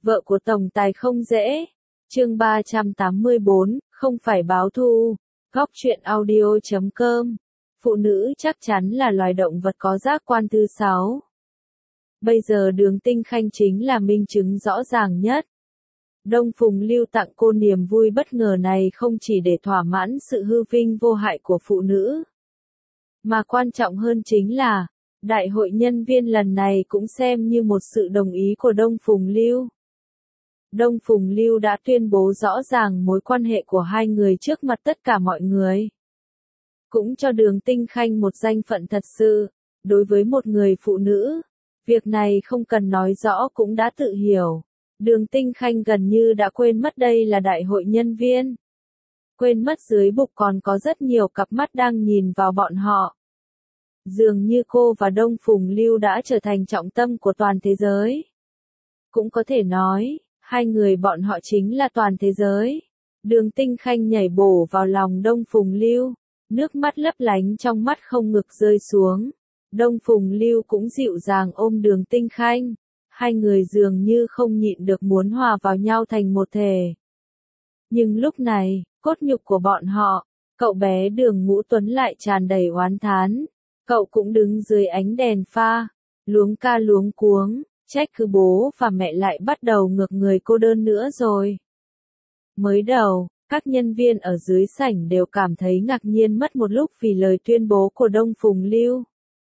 Vợ của tổng tài không dễ. Chương 384, không phải báo thù. Góc truyện audio.com. Phụ nữ chắc chắn là loài động vật có giác quan thứ 6. Bây giờ Đường Tinh Khanh chính là minh chứng rõ ràng nhất. Đông Phùng Lưu tặng cô niềm vui bất ngờ này không chỉ để thỏa mãn sự hư vinh vô hại của phụ nữ, mà quan trọng hơn chính là, đại hội nhân viên lần này cũng xem như một sự đồng ý của Đông Phùng Lưu. Đông Phùng Lưu đã tuyên bố rõ ràng mối quan hệ của hai người trước mặt tất cả mọi người. Cũng cho Đường Tinh Khanh một danh phận thật sự. Đối với một người phụ nữ, việc này không cần nói rõ cũng đã tự hiểu. Đường Tinh Khanh gần như đã quên mất đây là đại hội nhân viên. Quên mất dưới bục còn có rất nhiều cặp mắt đang nhìn vào bọn họ. Dường như cô và Đông Phùng Lưu đã trở thành trọng tâm của toàn thế giới. Cũng có thể nói, hai người bọn họ chính là toàn thế giới. Đường Tinh Khanh nhảy bổ vào lòng Đông Phùng Lưu, nước mắt lấp lánh trong mắt không ngừng rơi xuống. Đông Phùng Lưu cũng dịu dàng ôm Đường Tinh Khanh. Hai người dường như không nhịn được muốn hòa vào nhau thành một thể. Nhưng lúc này, cốt nhục của bọn họ, cậu bé Đường Ngũ Tuấn lại tràn đầy oán thán. Cậu cũng đứng dưới ánh đèn pha, luống ca luống cuống, trách cứ bố và mẹ lại bắt đầu ngược người cô đơn nữa rồi. Mới đầu, các nhân viên ở dưới sảnh đều cảm thấy ngạc nhiên mất một lúc vì lời tuyên bố của Đông Phùng Lưu.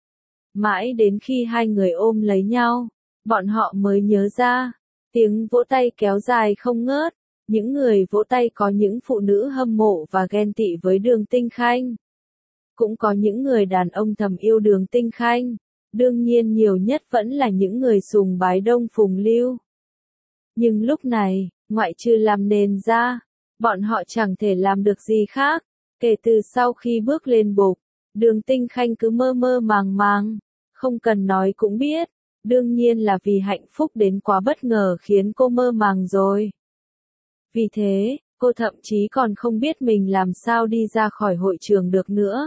Mãi đến khi hai người ôm lấy nhau, bọn họ mới nhớ ra, tiếng vỗ tay kéo dài không ngớt, những người vỗ tay có những phụ nữ hâm mộ và ghen tị với Đường Tinh Khanh. Cũng có những người đàn ông thầm yêu Đường Tinh Khanh, đương nhiên nhiều nhất vẫn là những người sùng bái Đông Phùng Lưu. Nhưng lúc này, ngoại trừ làm nền ra, bọn họ chẳng thể làm được gì khác, kể từ sau khi bước lên bục, Đường Tinh Khanh cứ mơ mơ màng màng, không cần nói cũng biết. Đương nhiên là vì hạnh phúc đến quá bất ngờ khiến cô mơ màng rồi. Vì thế, cô thậm chí còn không biết mình làm sao đi ra khỏi hội trường được nữa.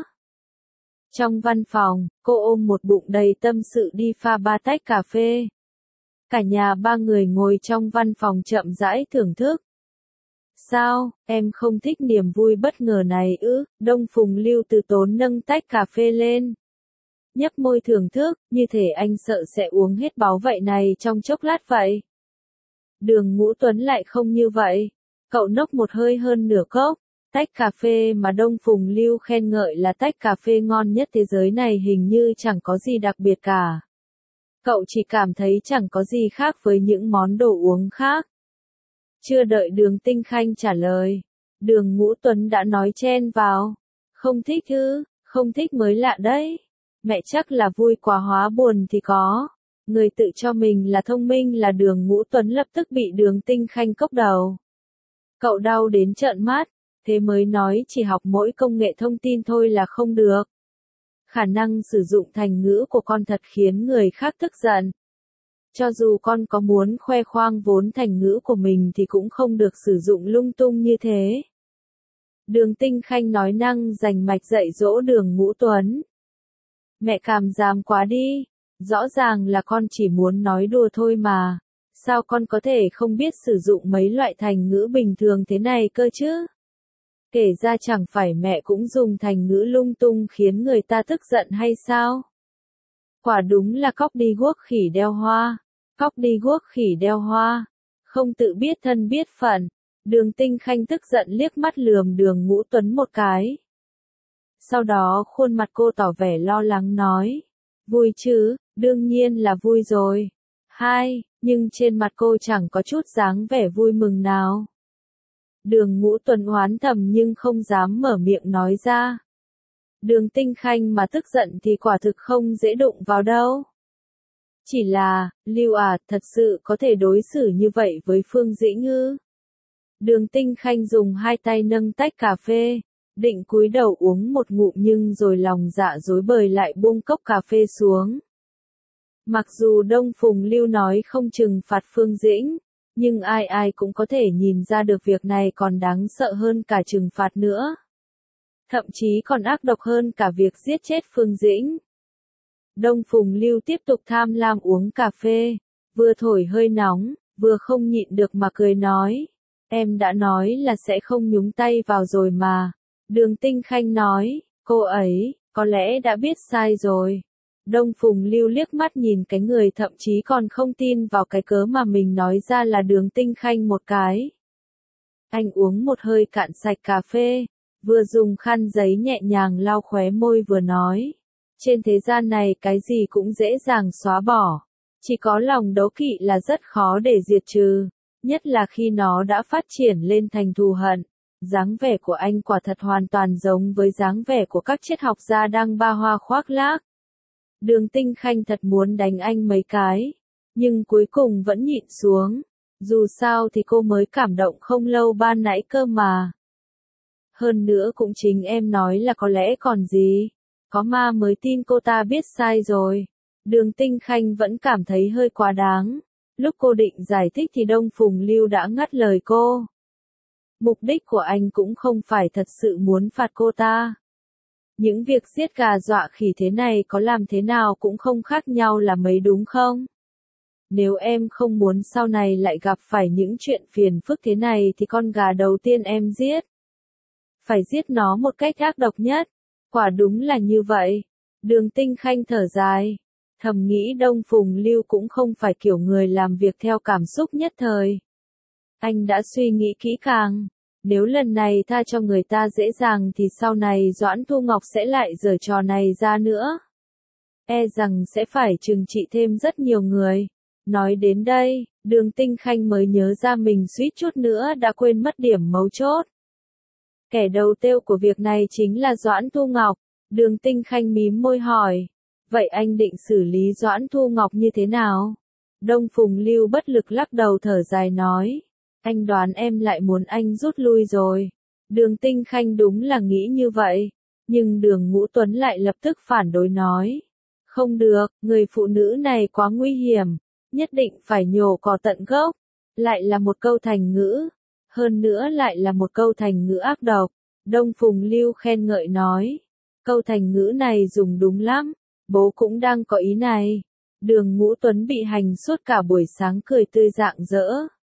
Trong văn phòng, cô ôm một bụng đầy tâm sự đi pha 3 tách cà phê. Cả nhà ba người ngồi trong văn phòng chậm rãi thưởng thức. Sao, em không thích niềm vui bất ngờ này ư? Đông Phùng Lưu từ tốn nâng tách cà phê lên. Nhấp môi thưởng thức, như thể anh sợ sẽ uống hết báu vậy này trong chốc lát vậy. Đường Ngũ Tuấn lại không như vậy. Cậu nốc một hơi hơn nửa cốc. Tách cà phê mà Đông Phùng Lưu khen ngợi là tách cà phê ngon nhất thế giới này hình như chẳng có gì đặc biệt cả. Cậu chỉ cảm thấy chẳng có gì khác với những món đồ uống khác. Chưa đợi Đường Tinh Khanh trả lời, Đường Ngũ Tuấn đã nói chen vào. Không thích ư, không thích mới lạ đấy. Mẹ chắc là vui quá hóa buồn thì có. Người tự cho mình là thông minh là Đường Ngũ Tuấn lập tức bị Đường Tinh Khanh cốc đầu. Cậu đau đến trợn mắt, thế mới nói chỉ học mỗi công nghệ thông tin thôi là không được. Khả năng sử dụng thành ngữ của con thật khiến người khác tức giận. Cho dù con có muốn khoe khoang vốn thành ngữ của mình thì cũng không được sử dụng lung tung như thế. Đường Tinh Khanh nói năng rành mạch dạy dỗ Đường Ngũ Tuấn. Mẹ cảm giảm quá đi, rõ ràng là con chỉ muốn nói đùa thôi mà, sao con có thể không biết sử dụng mấy loại thành ngữ bình thường thế này cơ chứ? Kể ra chẳng phải mẹ cũng dùng thành ngữ lung tung khiến người ta tức giận hay sao? Quả đúng là cóc đi guốc khỉ đeo hoa, cóc đi guốc khỉ đeo hoa, không tự biết thân biết phận. Đường Tinh Khanh tức giận liếc mắt lườm Đường Ngũ Tuấn một cái. Sau đó khuôn mặt cô tỏ vẻ lo lắng nói. Vui chứ, đương nhiên là vui rồi. Nhưng trên mặt cô chẳng có chút dáng vẻ vui mừng nào. Đường Ngũ Tuấn oán thầm nhưng không dám mở miệng nói ra. Đường Tinh Khanh mà tức giận thì quả thực không dễ đụng vào đâu. Chỉ là, Lưu à, thật sự có thể đối xử như vậy với Phương Dĩnh ư? Đường Tinh Khanh dùng hai tay nâng tách cà phê. Định cúi đầu uống một ngụm nhưng rồi lòng dạ rối bời lại buông cốc cà phê xuống. Mặc dù Đông Phùng Lưu nói không trừng phạt Phương Dĩnh, nhưng ai cũng có thể nhìn ra được việc này còn đáng sợ hơn cả trừng phạt nữa. Thậm chí còn ác độc hơn cả việc giết chết Phương Dĩnh. Đông Phùng Lưu tiếp tục tham lam uống cà phê, vừa thổi hơi nóng, vừa không nhịn được mà cười nói. Em đã nói là sẽ không nhúng tay vào rồi mà. Đường Tinh Khanh nói, cô ấy, có lẽ đã biết sai rồi. Đông Phùng Lưu liếc mắt nhìn cái người thậm chí còn không tin vào cái cớ mà mình nói ra là Đường Tinh Khanh một cái. Anh uống một hơi cạn sạch cà phê, vừa dùng khăn giấy nhẹ nhàng lau khóe môi vừa nói. Trên thế gian này cái gì cũng dễ dàng xóa bỏ. Chỉ có lòng đố kỵ là rất khó để diệt trừ, nhất là khi nó đã phát triển lên thành thù hận. Dáng vẻ của anh quả thật hoàn toàn giống với dáng vẻ của các triết học gia đang ba hoa khoác lác. Đường Tinh Khanh thật muốn đánh anh mấy cái, nhưng cuối cùng vẫn nhịn xuống. Dù sao thì cô mới cảm động không lâu ban nãy cơ mà. Hơn nữa cũng chính em nói là có lẽ còn gì. Có ma mới tin cô ta biết sai rồi. Đường Tinh Khanh vẫn cảm thấy hơi quá đáng. Lúc cô định giải thích thì Đông Phùng Lưu đã ngắt lời cô. Mục đích của anh cũng không phải thật sự muốn phạt cô ta. Những việc giết gà dọa khỉ thế này có làm thế nào cũng không khác nhau là mấy đúng không? Nếu em không muốn sau này lại gặp phải những chuyện phiền phức thế này thì con gà đầu tiên em giết. Phải giết nó một cách ác độc nhất. Quả đúng là như vậy. Đường Tinh Khanh thở dài. Thầm nghĩ Đông Phùng Lưu cũng không phải kiểu người làm việc theo cảm xúc nhất thời. Anh đã suy nghĩ kỹ càng. Nếu lần này tha cho người ta dễ dàng thì sau này Doãn Thu Ngọc sẽ lại giở trò này ra nữa. E rằng sẽ phải trừng trị thêm rất nhiều người. Nói đến đây, Đường Tinh Khanh mới nhớ ra mình suýt chút nữa đã quên mất điểm mấu chốt. Kẻ đầu têu của việc này chính là Doãn Thu Ngọc. Đường Tinh Khanh mím môi hỏi. Vậy anh định xử lý Doãn Thu Ngọc như thế nào? Đông Phùng Lưu bất lực lắc đầu thở dài nói. Anh đoán em lại muốn anh rút lui rồi. Đường Tinh Khanh đúng là nghĩ như vậy. Nhưng Đường Ngũ Tuấn lại lập tức phản đối nói. Không được, người phụ nữ này quá nguy hiểm. Nhất định phải nhổ cỏ tận gốc. Lại là một câu thành ngữ. Hơn nữa lại là một câu thành ngữ ác độc. Đông Phùng Lưu khen ngợi nói. Câu thành ngữ này dùng đúng lắm. Bố cũng đang có ý này. Đường Ngũ Tuấn bị hành suốt cả buổi sáng cười tươi rạng rỡ.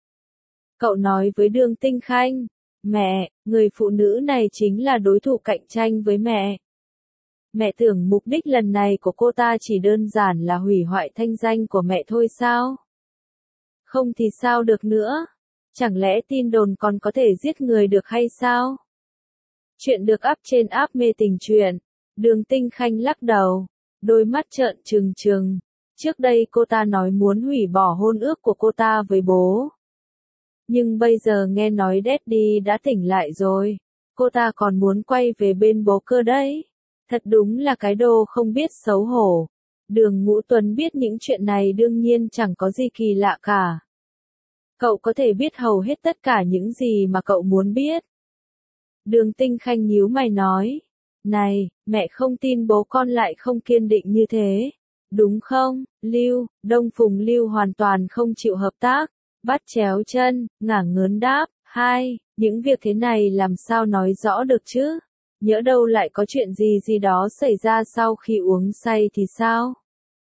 Cậu nói với Đường Tinh Khanh. Mẹ, người phụ nữ này chính là đối thủ cạnh tranh với mẹ. Mẹ tưởng mục đích lần này của cô ta chỉ đơn giản là hủy hoại thanh danh của mẹ thôi sao? Không thì sao được nữa? Chẳng lẽ tin đồn còn có thể giết người được hay sao? Chuyện được up trên app Mê Tình Truyện. Đường Tinh Khanh lắc đầu, đôi mắt trợn trừng trừng. Trước đây cô ta nói muốn hủy bỏ hôn ước của cô ta với bố. Nhưng bây giờ nghe nói Daddy đã tỉnh lại rồi. Cô ta còn muốn quay về bên bố cơ đấy. Thật đúng là cái đồ không biết xấu hổ. Đường Ngũ Tuấn biết những chuyện này đương nhiên chẳng có gì kỳ lạ cả. Cậu có thể biết hầu hết tất cả những gì mà cậu muốn biết. Đường Tinh Khanh nhíu mày nói. Này, mẹ không tin bố con lại không kiên định như thế. Đúng không, Lưu? Đông Phùng Lưu hoàn toàn không chịu hợp tác. Bắt chéo chân, ngả ngớn đáp. Hai, những việc thế này làm sao nói rõ được chứ? Nhỡ đâu lại có chuyện gì đó xảy ra sau khi uống say thì sao?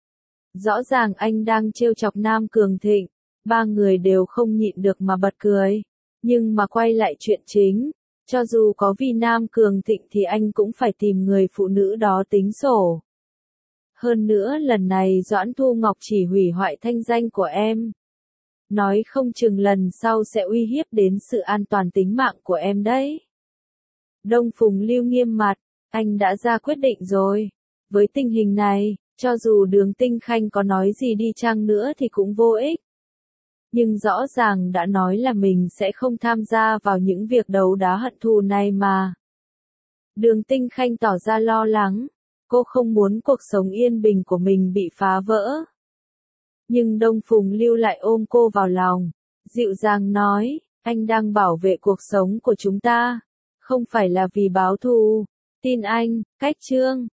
Rõ ràng anh đang trêu chọc Nam Cường Thịnh. Ba người đều không nhịn được mà bật cười. Nhưng mà quay lại chuyện chính. Cho dù có vì Nam Cường Thịnh thì anh cũng phải tìm người phụ nữ đó tính sổ. Hơn nữa lần này Doãn Thu Ngọc chỉ hủy hoại thanh danh của em. Nói không chừng lần sau sẽ uy hiếp đến sự an toàn tính mạng của em đấy. Đông Phùng Lưu nghiêm mặt, anh đã ra quyết định rồi. Với tình hình này, cho dù Đường Tinh Khanh có nói gì đi chăng nữa thì cũng vô ích. Nhưng rõ ràng đã nói là mình sẽ không tham gia vào những việc đấu đá hận thù này mà. Đường Tinh Khanh tỏ ra lo lắng, cô không muốn cuộc sống yên bình của mình bị phá vỡ. Nhưng Đông Phùng Lưu lại ôm cô vào lòng, dịu dàng nói, anh đang bảo vệ cuộc sống của chúng ta, không phải là vì báo thù. Tin anh, cách chương.